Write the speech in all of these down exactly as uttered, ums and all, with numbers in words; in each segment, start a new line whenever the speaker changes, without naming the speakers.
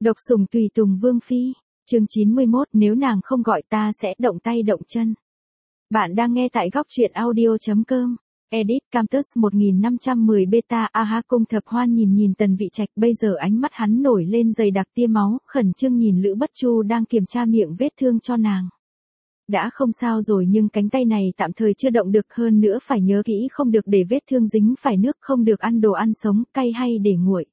Độc sủng tùy tùng vương phi. Chương chín mươi mốt, nếu nàng không gọi ta sẽ động tay động chân. Bạn đang nghe tại góc truyện audio chấm com. Edit Campus một nghìn năm trăm mười beta. Aha. Cung Thập Hoan nhìn nhìn Tần Vị Trạch, bây giờ ánh mắt hắn nổi lên dày đặc tia máu, khẩn trương nhìn Lữ Bất Chu đang kiểm tra miệng vết thương cho nàng. Đã không sao rồi nhưng cánh tay này tạm thời chưa động được, hơn nữa phải nhớ kỹ không được để vết thương dính phải nước, không được ăn đồ ăn sống, cay hay để nguội.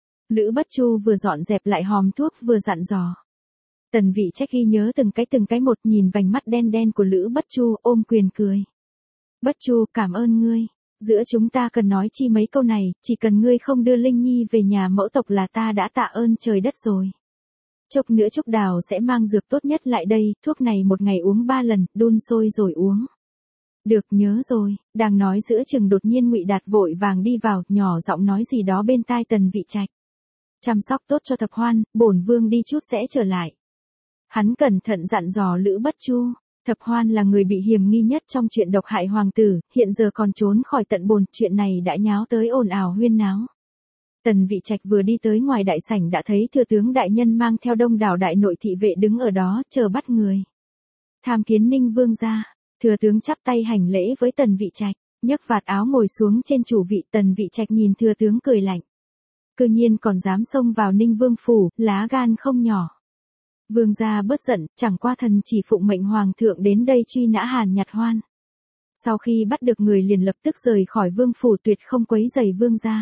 Lữ Bất Chu vừa dọn dẹp lại hòm thuốc vừa dặn dò. Tần Vị Trạch ghi nhớ từng cái từng cái một, nhìn vành mắt đen đen của Lữ Bất Chu, ôm quyền cười. Bất Chu, cảm ơn ngươi. Giữa chúng ta cần nói chi mấy câu này, chỉ cần ngươi không đưa Linh Nhi về nhà mẫu tộc là ta đã tạ ơn trời đất rồi. Chốc nữa Trúc Đào sẽ mang dược tốt nhất lại đây, thuốc này một ngày uống ba lần, đun sôi rồi uống. Được, nhớ rồi. Đang nói giữa chừng đột nhiên Ngụy Đạt vội vàng đi vào, nhỏ giọng nói gì đó bên tai Tần Vị Trạch. Chăm sóc tốt cho Thập Hoan, bổn vương đi chút sẽ trở lại. Hắn cẩn thận dặn dò Lữ Bất Chu. Thập Hoan là người bị hiểm nghi nhất trong chuyện độc hại hoàng tử, hiện giờ còn trốn khỏi tận bồn, chuyện này đã nháo tới ồn ào huyên náo. Tần Vị Trạch vừa đi tới ngoài đại sảnh đã thấy thừa tướng đại nhân mang theo đông đảo đại nội thị vệ đứng ở đó, chờ bắt người. Tham kiến Ninh vương gia. Thừa tướng chắp tay hành lễ với Tần Vị Trạch, nhấc vạt áo ngồi xuống trên chủ vị. Tần Vị Trạch nhìn thừa tướng cười lạnh. Cư nhiên còn dám xông vào Ninh vương phủ, lá gan không nhỏ. Vương gia bớt giận, chẳng qua thần chỉ phụng mệnh hoàng thượng đến đây truy nã Hàn Nhặt Hoan. Sau khi bắt được người liền lập tức rời khỏi vương phủ, tuyệt không quấy rầy vương gia.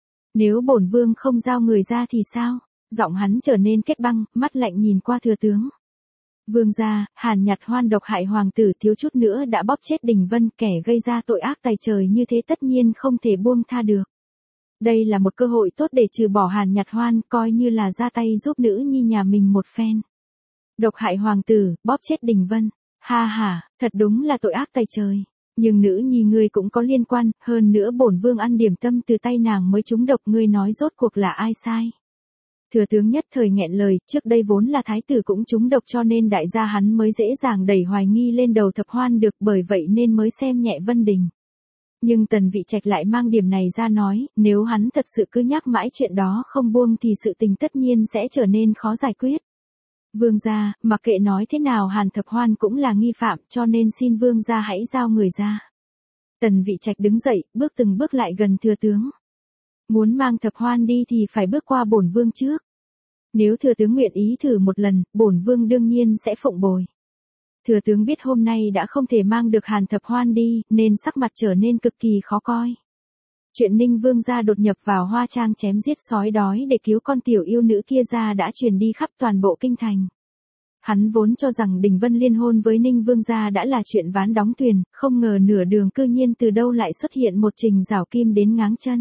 Nếu bổn vương không giao người ra thì sao? Giọng hắn trở nên kết băng, mắt lạnh nhìn qua thừa tướng. Vương gia, Hàn Nhặt Hoan độc hại hoàng tử, thiếu chút nữa đã bóp chết Đình Vân, kẻ gây ra tội ác tày trời như thế tất nhiên không thể buông tha được. Đây là một cơ hội tốt để trừ bỏ Hàn Nhặt Hoan, coi như là ra tay giúp nữ nhi nhà mình một phen. Độc hại hoàng tử, bóp chết Đình Vân. Ha ha, thật đúng là tội ác tày trời. Nhưng nữ nhi ngươi cũng có liên quan, hơn nữa bổn vương ăn điểm tâm từ tay nàng mới trúng độc, ngươi nói rốt cuộc là ai sai? Thừa tướng nhất thời nghẹn lời, trước đây vốn là thái tử cũng trúng độc cho nên đại gia hắn mới dễ dàng đẩy hoài nghi lên đầu Thập Hoan được, bởi vậy nên mới xem nhẹ Vân Đình. Nhưng Tần Vị Trạch lại mang điểm này ra nói, nếu hắn thật sự cứ nhắc mãi chuyện đó không buông thì sự tình tất nhiên sẽ trở nên khó giải quyết. Vương gia, mặc kệ nói thế nào Hàn Thập Hoan cũng là nghi phạm, cho nên xin vương gia hãy giao người ra. Tần Vị Trạch đứng dậy, bước từng bước lại gần thừa tướng. Muốn mang Thập Hoan đi thì phải bước qua bổn vương trước. Nếu thừa tướng nguyện ý thử một lần, bổn vương đương nhiên sẽ phụng bồi. Thừa tướng biết hôm nay đã không thể mang được Hàn Thập Hoan đi, nên sắc mặt trở nên cực kỳ khó coi. Chuyện Ninh vương gia đột nhập vào Hoa Trang chém giết sói đói để cứu con tiểu yêu nữ kia ra đã truyền đi khắp toàn bộ kinh thành. Hắn vốn cho rằng Đình Vân liên hôn với Ninh vương gia đã là chuyện ván đóng thuyền, không ngờ nửa đường cư nhiên từ đâu lại xuất hiện một Trình Giảo Kim đến ngáng chân.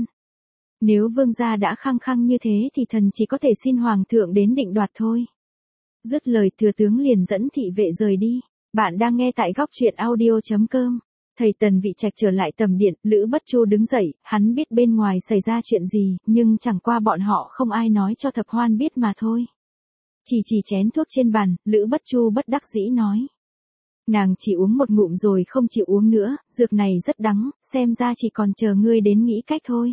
Nếu vương gia đã khăng khăng như thế thì thần chỉ có thể xin hoàng thượng đến định đoạt thôi. Dứt lời thừa tướng liền dẫn thị vệ rời đi. Bạn đang nghe tại góc truyện audio chấm com. Thầy Tần Vị Trạch trở lại tầm điện, Lữ Bất Chu đứng dậy, hắn biết bên ngoài xảy ra chuyện gì, nhưng chẳng qua bọn họ không ai nói cho Thập Hoan biết mà thôi. Chỉ chỉ chén thuốc trên bàn, Lữ Bất Chu bất đắc dĩ nói. Nàng chỉ uống một ngụm rồi không chịu uống nữa, dược này rất đắng, xem ra chỉ còn chờ ngươi đến nghĩ cách thôi.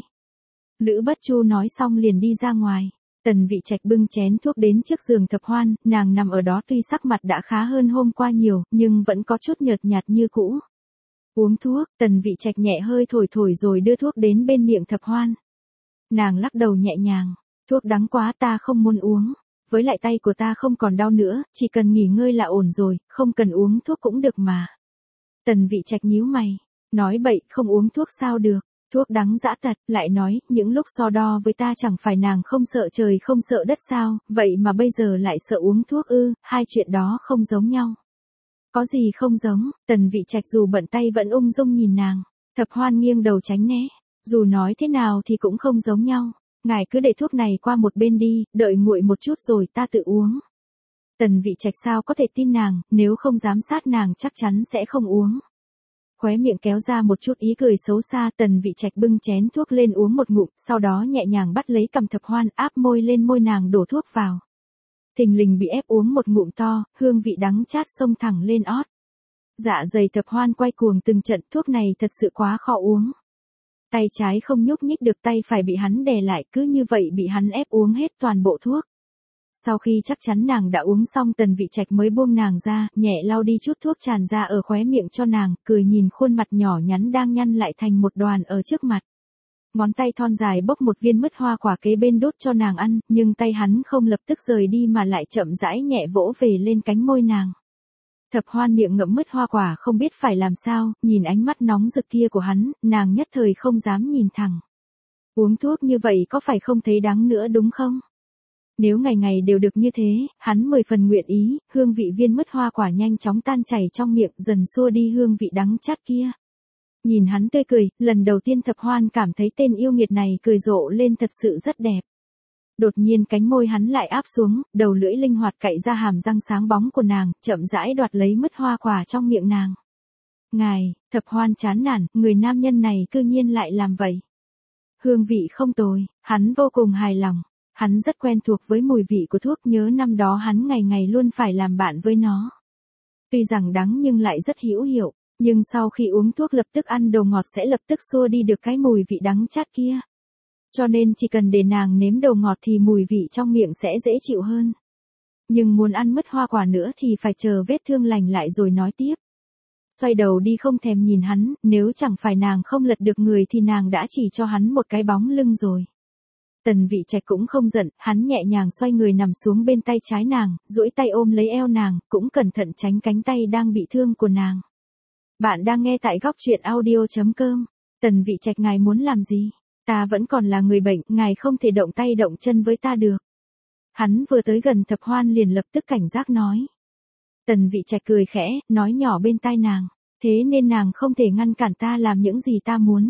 Lữ Bất Chu nói xong liền đi ra ngoài. Tần Vị Trạch bưng chén thuốc đến trước giường Thập Hoan, nàng nằm ở đó tuy sắc mặt đã khá hơn hôm qua nhiều, nhưng vẫn có chút nhợt nhạt như cũ. Uống thuốc, Tần Vị Trạch nhẹ hơi thổi thổi rồi đưa thuốc đến bên miệng Thập Hoan. Nàng lắc đầu nhẹ nhàng, thuốc đắng quá ta không muốn uống, với lại tay của ta không còn đau nữa, chỉ cần nghỉ ngơi là ổn rồi, không cần uống thuốc cũng được mà. Tần Vị Trạch nhíu mày, nói bậy, không uống thuốc sao được, thuốc đắng dã tật, lại nói, những lúc so đo với ta chẳng phải nàng không sợ trời không sợ đất sao, vậy mà bây giờ lại sợ uống thuốc ư, hai chuyện đó không giống nhau. Có gì không giống? Tần Vị Trạch dù bận tay vẫn ung dung nhìn nàng. Thập Hoan nghiêng đầu tránh né. Dù nói thế nào thì cũng không giống nhau. Ngài cứ để thuốc này qua một bên đi, đợi nguội một chút rồi ta tự uống. Tần Vị Trạch sao có thể tin nàng, nếu không giám sát nàng chắc chắn sẽ không uống. Khóe miệng kéo ra một chút ý cười xấu xa, Tần Vị Trạch bưng chén thuốc lên uống một ngụm, sau đó nhẹ nhàng bắt lấy cằm Thập Hoan, áp môi lên môi nàng đổ thuốc vào. Thình lình bị ép uống một ngụm to, hương vị đắng chát xông thẳng lên ót. Dạ dày Thập Hoan quay cuồng từng trận, thuốc này thật sự quá khó uống. Tay trái không nhúc nhích được, tay phải bị hắn đè lại, cứ như vậy bị hắn ép uống hết toàn bộ thuốc. Sau khi chắc chắn nàng đã uống xong, Tần Vị Trạch mới buông nàng ra, nhẹ lau đi chút thuốc tràn ra ở khóe miệng cho nàng, cười nhìn khuôn mặt nhỏ nhắn đang nhăn lại thành một đoàn ở trước mặt. Ngón tay thon dài bốc một viên mứt hoa quả kế bên đút cho nàng ăn, nhưng tay hắn không lập tức rời đi mà lại chậm rãi nhẹ vỗ về lên cánh môi nàng. Thập Hoan miệng ngậm mứt hoa quả không biết phải làm sao, nhìn ánh mắt nóng rực kia của hắn, nàng nhất thời không dám nhìn thẳng. Uống thuốc như vậy có phải không thấy đắng nữa đúng không? Nếu ngày ngày đều được như thế, hắn mười phần nguyện ý, hương vị viên mứt hoa quả nhanh chóng tan chảy trong miệng, dần xua đi hương vị đắng chát kia. Nhìn hắn tươi cười, lần đầu tiên Thập Hoan cảm thấy tên yêu nghiệt này cười rộ lên thật sự rất đẹp. Đột nhiên cánh môi hắn lại áp xuống, đầu lưỡi linh hoạt cạy ra hàm răng sáng bóng của nàng, chậm rãi đoạt lấy mứt hoa quả trong miệng nàng. Ngài, Thập Hoan chán nản, người nam nhân này cư nhiên lại làm vậy. Hương vị không tồi, hắn vô cùng hài lòng. Hắn rất quen thuộc với mùi vị của thuốc, nhớ năm đó hắn ngày ngày luôn phải làm bạn với nó. Tuy rằng đắng nhưng lại rất hữu hiệu, nhưng sau khi uống thuốc lập tức ăn đồ ngọt sẽ lập tức xua đi được cái mùi vị đắng chát kia. Cho nên chỉ cần để nàng nếm đồ ngọt thì mùi vị trong miệng sẽ dễ chịu hơn. Nhưng muốn ăn mứt hoa quả nữa thì phải chờ vết thương lành lại rồi nói tiếp. Xoay đầu đi không thèm nhìn hắn, nếu chẳng phải nàng không lật được người thì nàng đã chỉ cho hắn một cái bóng lưng rồi. Tần Vị Trạch cũng không giận, hắn nhẹ nhàng xoay người nằm xuống bên tay trái nàng, duỗi tay ôm lấy eo nàng, cũng cẩn thận tránh cánh tay đang bị thương của nàng. Bạn đang nghe tại góc truyện audio chấm com. Tần Vị Trạch, ngài muốn làm gì? Ta vẫn còn là người bệnh, ngài không thể động tay động chân với ta được. Hắn vừa tới gần Thập Hoan liền lập tức cảnh giác nói. Tần Vị Trạch cười khẽ, nói nhỏ bên tai nàng, thế nên nàng không thể ngăn cản ta làm những gì ta muốn.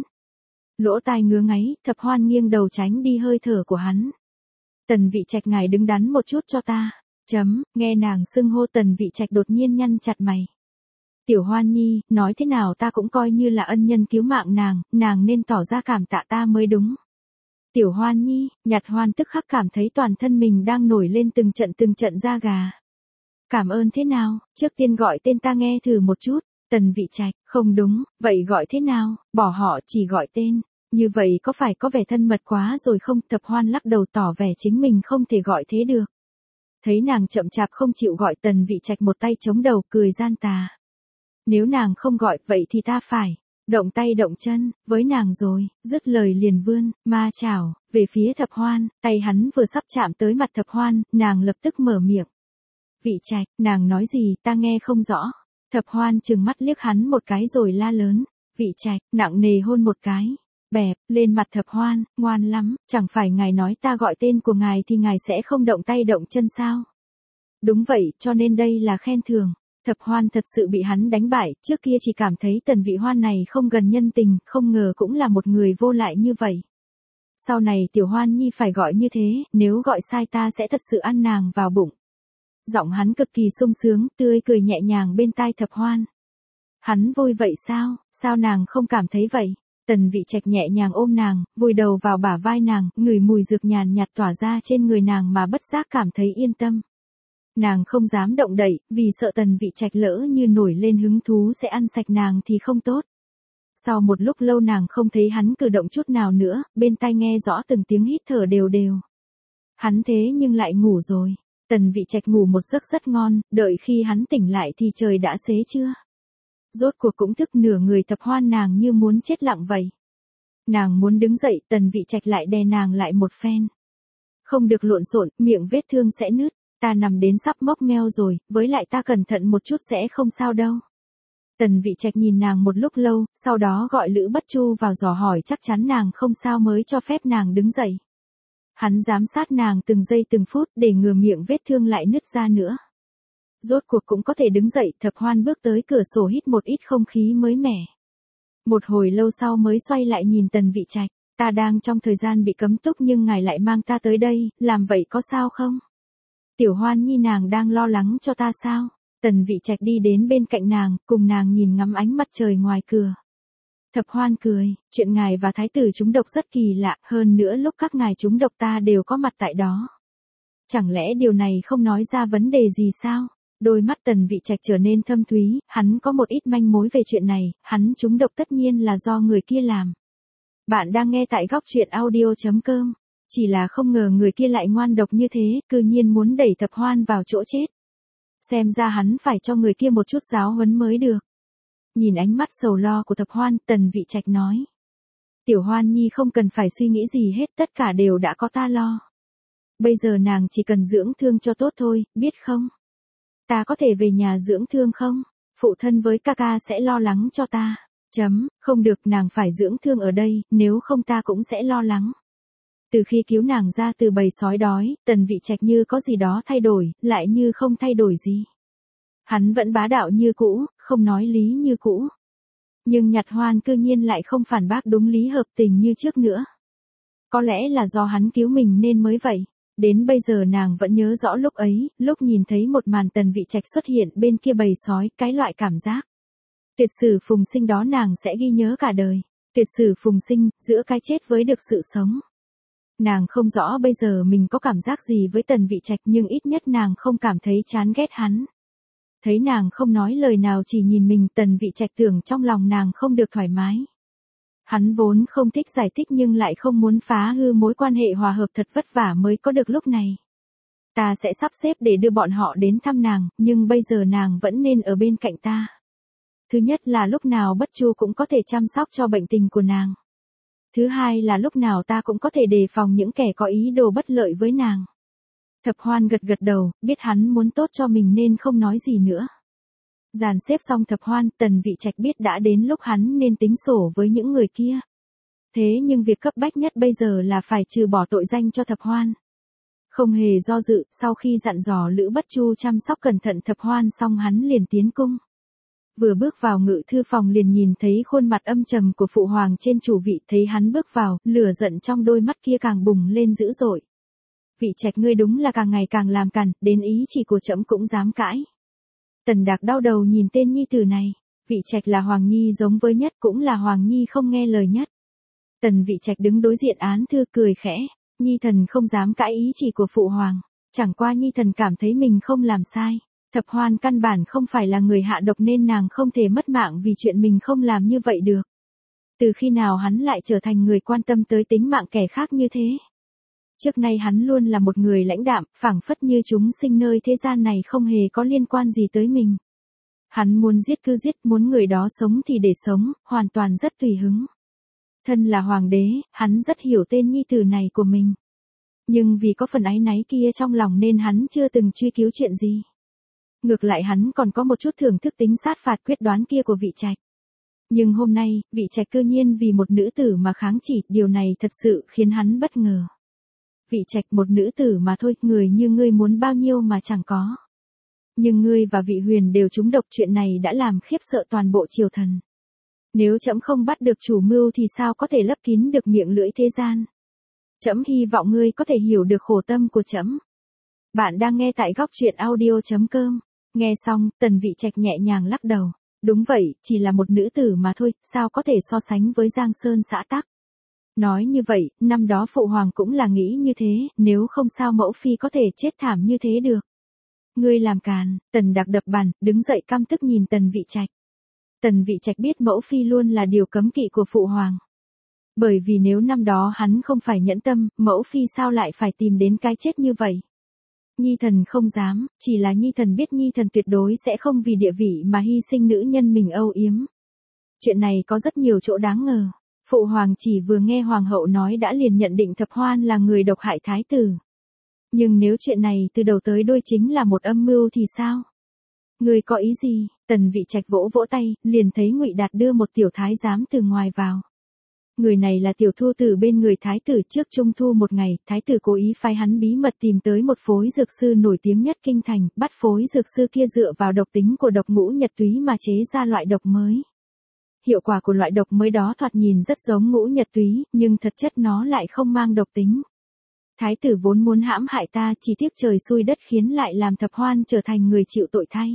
Lỗ tai ngứa ngáy, Thập Hoan nghiêng đầu tránh đi hơi thở của hắn. Tần Vị Trạch, ngài đứng đắn một chút cho ta. Chấm, nghe nàng xưng hô Tần Vị Trạch đột nhiên nhăn chặt mày. Tiểu Hoan Nhi, nói thế nào ta cũng coi như là ân nhân cứu mạng nàng, nàng nên tỏ ra cảm tạ ta mới đúng. Tiểu Hoan Nhi, Nhặt Hoan tức khắc cảm thấy toàn thân mình đang nổi lên từng trận từng trận da gà. Cảm ơn thế nào, trước tiên gọi tên ta nghe thử một chút. Tần Vị Trạch, không đúng, vậy gọi thế nào, bỏ họ chỉ gọi tên, như vậy có phải có vẻ thân mật quá rồi không? Thập Hoan lắc đầu tỏ vẻ chính mình không thể gọi thế được. Thấy nàng chậm chạp không chịu gọi, Tần Vị Trạch một tay chống đầu cười gian tà. Nếu nàng không gọi, vậy thì ta phải động tay động chân với nàng rồi, dứt lời liền vươn ma chảo về phía Thập Hoan, tay hắn vừa sắp chạm tới mặt Thập Hoan, nàng lập tức mở miệng. Vị Trạch, nàng nói gì ta nghe không rõ. Thập Hoan trừng mắt liếc hắn một cái rồi la lớn. Vị Trạch, nặng nề hôn một cái. Bẹp, lên mặt Thập Hoan, ngoan lắm, chẳng phải ngài nói ta gọi tên của ngài thì ngài sẽ không động tay động chân sao? Đúng vậy, cho nên đây là khen thưởng. Thập Hoan thật sự bị hắn đánh bại, trước kia chỉ cảm thấy Tần Vị Hoan này không gần nhân tình, không ngờ cũng là một người vô lại như vậy. Sau này Tiểu Hoan Nhi phải gọi như thế, nếu gọi sai ta sẽ thật sự ăn nàng vào bụng. Giọng hắn cực kỳ sung sướng, tươi cười nhẹ nhàng bên tai Thập Hoan. Hắn vui vậy sao, sao nàng không cảm thấy vậy? Tần Vị Trạch nhẹ nhàng ôm nàng, vùi đầu vào bả vai nàng, ngửi mùi dược nhàn nhạt tỏa ra trên người nàng mà bất giác cảm thấy yên tâm. Nàng không dám động đậy, vì sợ Tần Vị Trạch lỡ như nổi lên hứng thú sẽ ăn sạch nàng thì không tốt. Sau một lúc lâu nàng không thấy hắn cử động chút nào nữa, bên tai nghe rõ từng tiếng hít thở đều đều. Hắn thế nhưng lại ngủ rồi. Tần Vị Trạch ngủ một giấc rất ngon, đợi khi hắn tỉnh lại thì trời đã xế trưa. Rốt cuộc cũng thức, nửa người Thập Hoan nàng như muốn chết lặng vậy. Nàng muốn đứng dậy, Tần Vị Trạch lại đè nàng lại một phen. Không được lộn xộn, miệng vết thương sẽ nứt, ta nằm đến sắp mốc meo rồi, với lại ta cẩn thận một chút sẽ không sao đâu. Tần Vị Trạch nhìn nàng một lúc lâu, sau đó gọi Lữ Bất Chu vào dò hỏi chắc chắn nàng không sao mới cho phép nàng đứng dậy. Hắn giám sát nàng từng giây từng phút để ngừa miệng vết thương lại nứt ra nữa. Rốt cuộc cũng có thể đứng dậy, Thập Hoan bước tới cửa sổ hít một ít không khí mới mẻ. Một hồi lâu sau mới xoay lại nhìn Tần Vị Trạch, ta đang trong thời gian bị cấm túc nhưng ngài lại mang ta tới đây, làm vậy có sao không? Tiểu Hoan Nhi nàng đang lo lắng cho ta sao? Tần Vị Trạch đi đến bên cạnh nàng, cùng nàng nhìn ngắm ánh mặt trời ngoài cửa. Thập Hoan cười, chuyện ngài và thái tử trúng độc rất kỳ lạ, hơn nữa lúc các ngài trúng độc ta đều có mặt tại đó. Chẳng lẽ điều này không nói ra vấn đề gì sao? Đôi mắt Tần Vị Trạch trở nên thâm thúy, hắn có một ít manh mối về chuyện này, hắn trúng độc tất nhiên là do người kia làm. Bạn đang nghe tại góc truyện audio chấm com. Chỉ là không ngờ người kia lại ngoan độc như thế, cư nhiên muốn đẩy Thập Hoan vào chỗ chết. Xem ra hắn phải cho người kia một chút giáo huấn mới được. Nhìn ánh mắt sầu lo của Thập Hoan, Tần Vị Trạch nói. Tiểu Hoan Nhi không cần phải suy nghĩ gì hết, tất cả đều đã có ta lo. Bây giờ nàng chỉ cần dưỡng thương cho tốt thôi, biết không? Ta có thể về nhà dưỡng thương không? Phụ thân với ca ca sẽ lo lắng cho ta. Chấm, không được, nàng phải dưỡng thương ở đây, nếu không ta cũng sẽ lo lắng. Từ khi cứu nàng ra từ bầy sói đói, Tần Vị Trạch như có gì đó thay đổi, lại như không thay đổi gì. Hắn vẫn bá đạo như cũ, không nói lý như cũ. Nhưng Nhặt Hoan cư nhiên lại không phản bác đúng lý hợp tình như trước nữa. Có lẽ là do hắn cứu mình nên mới vậy. Đến bây giờ nàng vẫn nhớ rõ lúc ấy, lúc nhìn thấy một màn Tần Vị Trạch xuất hiện bên kia bầy sói, cái loại cảm giác. Tuyệt sử phùng sinh đó nàng sẽ ghi nhớ cả đời. Tuyệt sử phùng sinh, giữa cái chết với được sự sống. Nàng không rõ bây giờ mình có cảm giác gì với Tần Vị Trạch, nhưng ít nhất nàng không cảm thấy chán ghét hắn. Thấy nàng không nói lời nào chỉ nhìn mình, Tần Vị Trạch tưởng trong lòng nàng không được thoải mái. Hắn vốn không thích giải thích nhưng lại không muốn phá hư mối quan hệ hòa hợp thật vất vả mới có được lúc này. Ta sẽ sắp xếp để đưa bọn họ đến thăm nàng, nhưng bây giờ nàng vẫn nên ở bên cạnh ta. Thứ nhất là lúc nào Bất Chu cũng có thể chăm sóc cho bệnh tình của nàng. Thứ hai là lúc nào ta cũng có thể đề phòng những kẻ có ý đồ bất lợi với nàng. Thập Hoan gật gật đầu, biết hắn muốn tốt cho mình nên không nói gì nữa. Dàn xếp xong Thập Hoan, Tần Vị Trạch biết đã đến lúc hắn nên tính sổ với những người kia. Thế nhưng việc cấp bách nhất bây giờ là phải trừ bỏ tội danh cho Thập Hoan. Không hề do dự, sau khi dặn dò Lữ Bất Chu chăm sóc cẩn thận Thập Hoan xong hắn liền tiến cung. Vừa bước vào ngự thư phòng liền nhìn thấy khuôn mặt âm trầm của phụ hoàng trên chủ vị, thấy hắn bước vào, lửa giận trong đôi mắt kia càng bùng lên dữ dội. Vị Trạch ngươi đúng là càng ngày càng làm càn, đến ý chỉ của trẫm cũng dám cãi. Tần Đạc đau đầu nhìn tên nhi tử này, Vị Trạch là Hoàng Nhi giống với nhất, cũng là Hoàng Nhi không nghe lời nhất. Tần Vị Trạch đứng đối diện án thư cười khẽ, Nhi thần không dám cãi ý chỉ của phụ hoàng, chẳng qua Nhi thần cảm thấy mình không làm sai. Thập Hoan căn bản không phải là người hạ độc nên nàng không thể mất mạng vì chuyện mình không làm như vậy được. Từ khi nào hắn lại trở thành người quan tâm tới tính mạng kẻ khác như thế? Trước nay hắn luôn là một người lãnh đạm, phảng phất như chúng sinh nơi thế gian này không hề có liên quan gì tới mình. Hắn muốn giết cứ giết, muốn người đó sống thì để sống, hoàn toàn rất tùy hứng. Thân là hoàng đế, hắn rất hiểu tên nhi tử này của mình. Nhưng vì có phần áy náy kia trong lòng nên hắn chưa từng truy cứu chuyện gì. Ngược lại hắn còn có một chút thưởng thức tính sát phạt quyết đoán kia của Vị Trạch. Nhưng hôm nay, Vị Trạch cư nhiên vì một nữ tử mà kháng chỉ, điều này thật sự khiến hắn bất ngờ. Vị Trạch, một nữ tử mà thôi, người như ngươi muốn bao nhiêu mà chẳng có. Nhưng ngươi và Vị Huyền đều trúng độc, chuyện này đã làm khiếp sợ toàn bộ triều thần. Nếu trẫm không bắt được chủ mưu thì sao có thể lấp kín được miệng lưỡi thế gian. Trẫm hy vọng ngươi có thể hiểu được khổ tâm của trẫm. Bạn đang nghe tại góc truyện audio chấm com. Nghe xong, Tần Vị Trạch nhẹ nhàng lắc đầu. Đúng vậy, chỉ là một nữ tử mà thôi, sao có thể so sánh với Giang Sơn xã tắc. Nói như vậy, năm đó phụ hoàng cũng là nghĩ như thế, nếu không sao mẫu phi có thể chết thảm như thế được. Ngươi làm càn, Tần Đạc đập bàn, đứng dậy căm tức nhìn Tần Vị Trạch. Tần Vị Trạch biết mẫu phi luôn là điều cấm kỵ của phụ hoàng. Bởi vì nếu năm đó hắn không phải nhẫn tâm, mẫu phi sao lại phải tìm đến cái chết như vậy. Nhi thần không dám, chỉ là Nhi thần biết Nhi thần tuyệt đối sẽ không vì địa vị mà hy sinh nữ nhân mình âu yếm. Chuyện này có rất nhiều chỗ đáng ngờ. Phụ hoàng chỉ vừa nghe hoàng hậu nói đã liền nhận định Thập Hoan là người độc hại thái tử. Nhưng nếu chuyện này từ đầu tới đuôi chính là một âm mưu thì sao? Người có ý gì? Tần Vị Trạch vỗ vỗ tay, liền thấy Ngụy Đạt đưa một tiểu thái giám từ ngoài vào. Người này là tiểu thu tử bên người thái tử. Trước trung thu một ngày, thái tử cố ý phái hắn bí mật tìm tới một phối dược sư nổi tiếng nhất kinh thành, bắt phối dược sư kia dựa vào độc tính của độc ngũ nhật túy mà chế ra loại độc mới. Hiệu quả của loại độc mới đó thoạt nhìn rất giống ngũ nhật túy, nhưng thật chất nó lại không mang độc tính. Thái tử vốn muốn hãm hại ta, chỉ tiếc trời xui đất khiến lại làm Thập Hoan trở thành người chịu tội thay.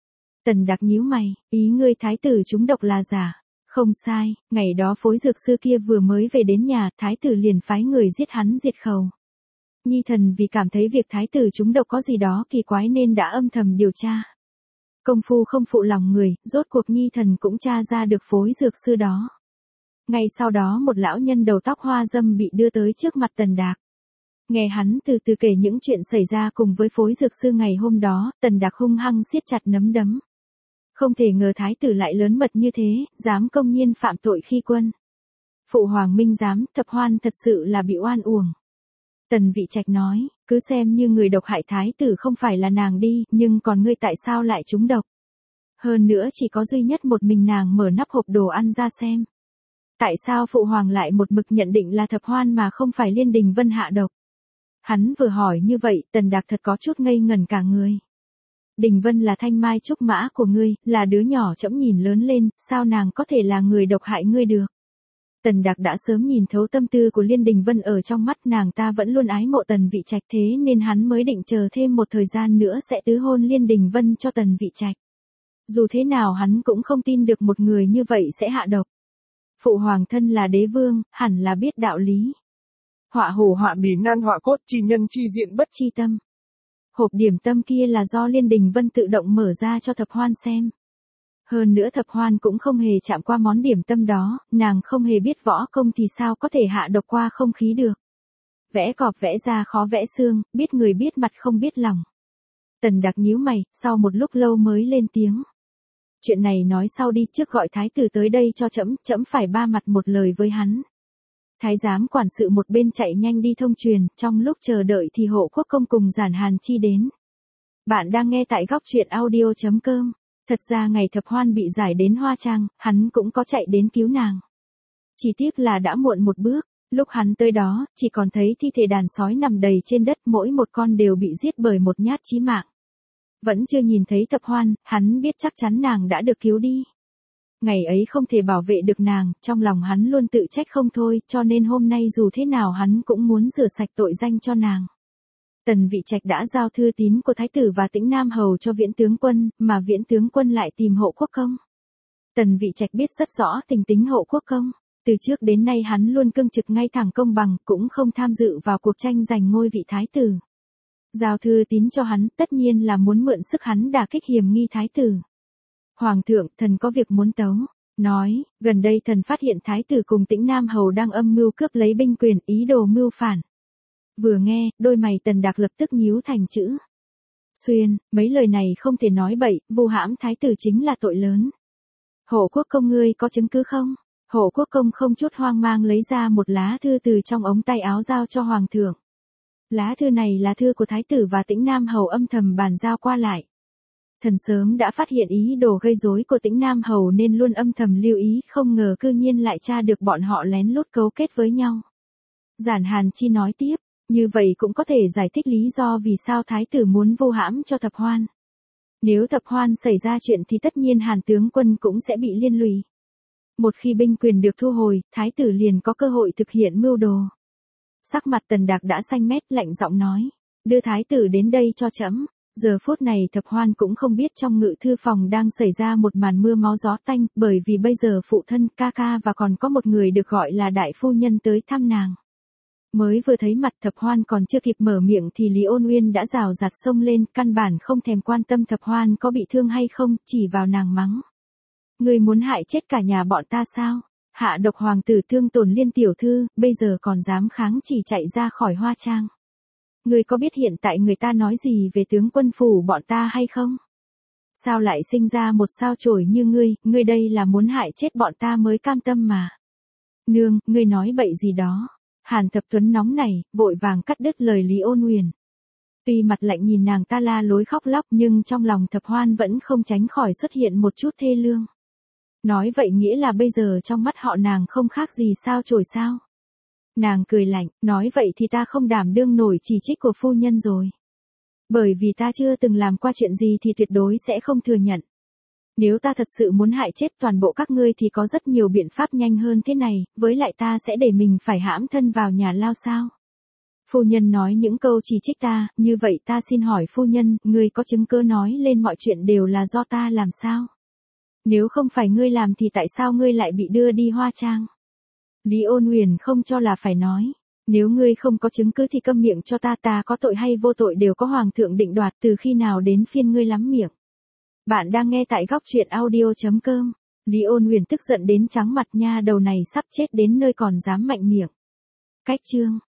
Tần Đạc nhíu mày, ý ngươi thái tử trúng độc là giả. Không sai, ngày đó phối dược sư kia vừa mới về đến nhà, thái tử liền phái người giết hắn diệt khẩu. Nhi thần vì cảm thấy việc thái tử trúng độc có gì đó kỳ quái nên đã âm thầm điều tra. Công phu không phụ lòng người, rốt cuộc Nhi thần cũng tra ra được phối dược sư đó. Ngay sau đó một lão nhân đầu tóc hoa râm bị đưa tới trước mặt Tần Đạc. Nghe hắn từ từ kể những chuyện xảy ra cùng với phối dược sư ngày hôm đó, Tần Đạc hung hăng siết chặt nắm đấm. Không thể ngờ thái tử lại lớn mật như thế, dám công nhiên phạm tội khi quân. Phụ hoàng minh giám, Thập Hoan thật sự là bị oan uổng. Tần Vị Trạch nói, cứ xem như người độc hại thái tử không phải là nàng đi, nhưng còn ngươi tại sao lại trúng độc? Hơn nữa chỉ có duy nhất một mình nàng mở nắp hộp đồ ăn ra xem. Tại sao phụ hoàng lại một mực nhận định là Thập Hoan mà không phải Liên Đình Vân hạ độc? Hắn vừa hỏi như vậy, Tần Đạc thật có chút ngây ngẩn cả người. Đình Vân là thanh mai trúc mã của ngươi, là đứa nhỏ trẫm nhìn lớn lên, sao nàng có thể là người độc hại ngươi được? Tần Đạc đã sớm nhìn thấu tâm tư của Liên Đình Vân, ở trong mắt nàng ta vẫn luôn ái mộ Tần Vị Trạch, thế nên hắn mới định chờ thêm một thời gian nữa sẽ tứ hôn Liên Đình Vân cho Tần Vị Trạch. Dù thế nào hắn cũng không tin được một người như vậy sẽ hạ độc. Phụ hoàng thân là đế vương, hẳn là biết đạo lý. Họa hổ họa bì nan họa cốt, chi nhân chi diện bất chi tâm. Hộp điểm tâm kia là do Liên Đình Vân tự động mở ra cho Thập Hoan xem. Hơn nữa Thập Hoan cũng không hề chạm qua món điểm tâm đó, nàng không hề biết võ công thì sao có thể hạ độc qua không khí được. Vẽ cọp vẽ ra khó vẽ xương, biết người biết mặt không biết lòng. Tần Đạc nhíu mày, sau một lúc lâu mới lên tiếng. Chuyện này nói sau đi, trước gọi thái tử tới đây cho trẫm, trẫm phải ba mặt một lời với hắn. Thái giám quản sự một bên chạy nhanh đi thông truyền, trong lúc chờ đợi thì Hộ Quốc công cùng Giản Hàn Chi đến. Bạn đang nghe tại góc truyện audio chấm com. Thật ra ngày Thập Hoan bị giải đến Hoa Trang, hắn cũng có chạy đến cứu nàng. Chỉ tiếc là đã muộn một bước, lúc hắn tới đó, chỉ còn thấy thi thể đàn sói nằm đầy trên đất, mỗi một con đều bị giết bởi một nhát chí mạng. Vẫn chưa nhìn thấy Thập Hoan, hắn biết chắc chắn nàng đã được cứu đi. Ngày ấy không thể bảo vệ được nàng, trong lòng hắn luôn tự trách không thôi, cho nên hôm nay dù thế nào hắn cũng muốn rửa sạch tội danh cho nàng. Tần Vị Trạch đã giao thư tín của thái tử và Tĩnh Nam hầu cho Viễn tướng quân, mà Viễn tướng quân lại tìm Hộ Quốc công. Tần Vị Trạch biết rất rõ tình tính Hộ Quốc công, từ trước đến nay hắn luôn cương trực ngay thẳng công bằng, cũng không tham dự vào cuộc tranh giành ngôi vị thái tử. Giao thư tín cho hắn, tất nhiên là muốn mượn sức hắn đả kích hiểm nghi thái tử. Hoàng thượng, thần có việc muốn tấu. Nói, gần đây thần phát hiện thái tử cùng Tĩnh Nam hầu đang âm mưu cướp lấy binh quyền, ý đồ mưu phản. Vừa nghe, đôi mày Tần Đạc lập tức nhíu thành chữ xuyên, mấy lời này không thể nói bậy, vu hãm thái tử chính là tội lớn. Hộ Quốc công ngươi có chứng cứ không? Hộ Quốc công không chút hoang mang lấy ra một lá thư từ trong ống tay áo giao cho hoàng thượng. Lá thư này là thư của thái tử và Tĩnh Nam hầu âm thầm bàn giao qua lại. Thần sớm đã phát hiện ý đồ gây rối của Tĩnh Nam hầu nên luôn âm thầm lưu ý, không ngờ cư nhiên lại tra được bọn họ lén lút cấu kết với nhau. Giản Hàn Chi nói tiếp, như vậy cũng có thể giải thích lý do vì sao thái tử muốn vu hãm cho Thập Hoan. Nếu Thập Hoan xảy ra chuyện thì tất nhiên Hàn tướng quân cũng sẽ bị liên lụy. Một khi binh quyền được thu hồi, thái tử liền có cơ hội thực hiện mưu đồ. Sắc mặt Tần Đạc đã xanh mét, lạnh giọng nói, đưa thái tử đến đây cho trẫm. Giờ phút này Thập Hoan cũng không biết trong ngự thư phòng đang xảy ra một màn mưa máu gió tanh, bởi vì bây giờ phụ thân, ca ca và còn có một người được gọi là đại phu nhân tới thăm nàng. Mới vừa thấy mặt Thập Hoan còn chưa kịp mở miệng thì Lý Ôn Uyên đã rào rạt xông lên, căn bản không thèm quan tâm Thập Hoan có bị thương hay không, chỉ vào nàng mắng. Ngươi muốn hại chết cả nhà bọn ta sao? Hạ độc hoàng tử thương tổn Liên tiểu thư, bây giờ còn dám kháng chỉ chạy ra khỏi Hoa Trang. Ngươi có biết hiện tại người ta nói gì về tướng quân phủ bọn ta hay không? Sao lại sinh ra một sao chổi như ngươi, ngươi đây là muốn hại chết bọn ta mới cam tâm mà. Nương, ngươi nói bậy gì đó. Hàn Thập Tuấn nóng này, vội vàng cắt đứt lời Lý Ôn Uyển. Tuy mặt lạnh nhìn nàng ta la lối khóc lóc nhưng trong lòng Thập Hoan vẫn không tránh khỏi xuất hiện một chút thê lương. Nói vậy nghĩa là bây giờ trong mắt họ nàng không khác gì sao chổi sao? Nàng cười lạnh, nói vậy thì ta không đảm đương nổi chỉ trích của phu nhân rồi. Bởi vì ta chưa từng làm qua chuyện gì thì tuyệt đối sẽ không thừa nhận. Nếu ta thật sự muốn hại chết toàn bộ các ngươi thì có rất nhiều biện pháp nhanh hơn thế này, với lại ta sẽ để mình phải hãm thân vào nhà lao sao. Phu nhân nói những câu chỉ trích ta, như vậy ta xin hỏi phu nhân, ngươi có chứng cứ nói lên mọi chuyện đều là do ta làm sao? Nếu không phải ngươi làm thì tại sao ngươi lại bị đưa đi Hoa Trang? Lý Ôn Uyển không cho là phải nói. Nếu ngươi không có chứng cứ thì câm miệng cho ta, ta có tội hay vô tội đều có hoàng thượng định đoạt, từ khi nào đến phiên ngươi lắm miệng. Bạn đang nghe tại góc truyện audio chấm com. Lý Ôn Uyển tức giận đến trắng mặt, nha đầu này sắp chết đến nơi còn dám mạnh miệng. Cách chương